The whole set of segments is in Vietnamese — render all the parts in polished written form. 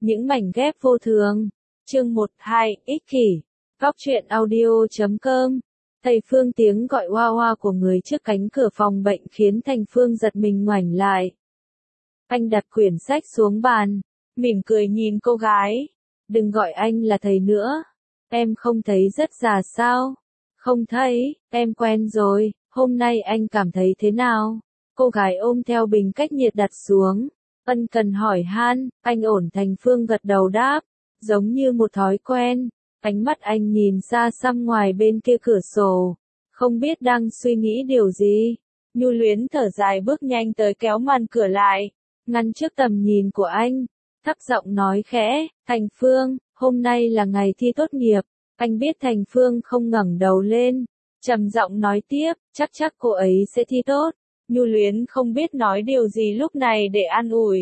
Những mảnh ghép vô thường. Chương 12, ích kỷ. Góc truyện audio.com. Thầy Phương tiếng gọi oa oa của người trước cánh cửa phòng bệnh khiến Thành Phương giật mình ngoảnh lại. Anh đặt quyển sách xuống bàn, mỉm cười nhìn cô gái. Đừng gọi anh là thầy nữa. Em không thấy rất già sao? Không thấy, em quen rồi, hôm nay anh cảm thấy thế nào? Cô gái ôm theo bình cách nhiệt đặt xuống. Ân cần hỏi han, anh ổn. Thành Phương gật đầu đáp, giống như một thói quen. Ánh mắt anh nhìn xa xăm ngoài bên kia cửa sổ, không biết đang suy nghĩ điều gì. Nhu Luyến thở dài bước nhanh tới kéo màn cửa lại, ngăn trước tầm nhìn của anh, thấp giọng nói khẽ, Thành Phương, hôm nay là ngày thi tốt nghiệp. Anh biết Thành Phương không ngẩng đầu lên, trầm giọng nói tiếp, chắc cô ấy sẽ thi tốt. Nhu Luyến không biết nói điều gì lúc này để an ủi,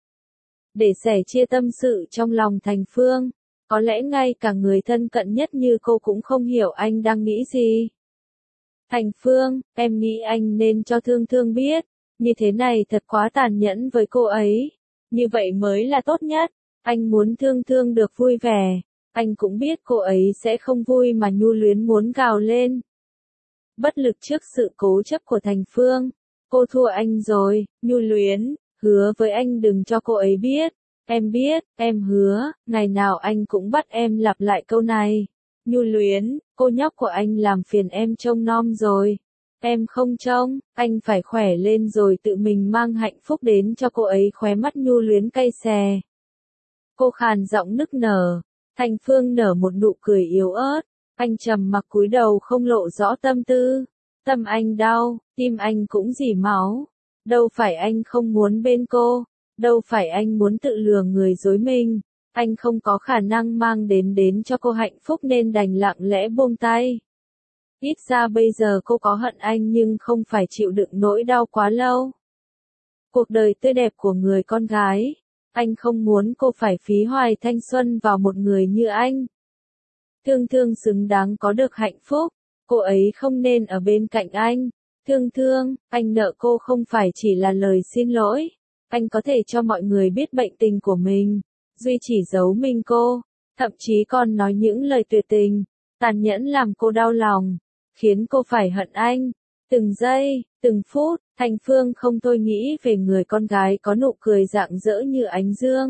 để sẻ chia tâm sự trong lòng Thành Phương. Có lẽ ngay cả người thân cận nhất như cô cũng không hiểu anh đang nghĩ gì. Thành Phương, em nghĩ anh nên cho Thương Thương biết, như thế này thật quá tàn nhẫn với cô ấy. Như vậy mới là tốt nhất. Anh muốn Thương Thương được vui vẻ. Anh cũng biết cô ấy sẽ không vui mà. Nhu Luyến muốn gào lên. Bất lực trước sự cố chấp của Thành Phương. Cô thua anh rồi. Nhu Luyến, hứa với anh đừng cho cô ấy biết. Em biết, em hứa, ngày nào anh cũng bắt em lặp lại câu này. Nhu Luyến, cô nhóc của anh làm phiền em trông nom rồi. Em không trông, anh phải khỏe lên rồi tự mình mang hạnh phúc đến cho cô ấy. Khóe mắt Nhu Luyến cay xè. Cô khàn giọng nức nở. Thành Phương nở một nụ cười yếu ớt. Anh trầm mặc cúi đầu không lộ rõ tâm tư. Tâm anh đau, tim anh cũng rỉ máu. Đâu phải anh không muốn bên cô. Đâu phải anh muốn tự lừa người dối mình. Anh không có khả năng mang đến cho cô hạnh phúc nên đành lặng lẽ buông tay. Ít ra bây giờ cô có hận anh nhưng không phải chịu đựng nỗi đau quá lâu. Cuộc đời tươi đẹp của người con gái. Anh không muốn cô phải phí hoài thanh xuân vào một người như anh. Thương Thương xứng đáng có được hạnh phúc. Cô ấy không nên ở bên cạnh anh. Thương Thương, anh nợ cô không phải chỉ là lời xin lỗi. Anh có thể cho mọi người biết bệnh tình của mình, duy chỉ giấu mình cô, thậm chí còn nói những lời tuyệt tình, tàn nhẫn làm cô đau lòng, khiến cô phải hận anh. Từng giây, từng phút, Thành Phương không thôi nghĩ về người con gái có nụ cười rạng rỡ như ánh dương.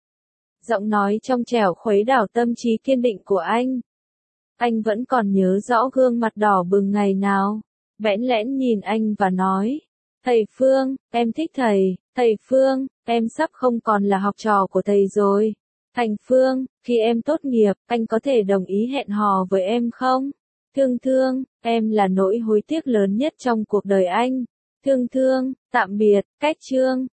Giọng nói trong trẻo khuấy đảo tâm trí kiên định của anh. Anh vẫn còn nhớ rõ gương mặt đỏ bừng ngày nào, bẽn lẽn nhìn anh và nói, Thầy Phương, em thích thầy. Thầy Phương, em sắp không còn là học trò của thầy rồi. Thành Phương, khi em tốt nghiệp, anh có thể đồng ý hẹn hò với em không? Thương Thương, em là nỗi hối tiếc lớn nhất trong cuộc đời anh. Thương Thương, tạm biệt, cách chương.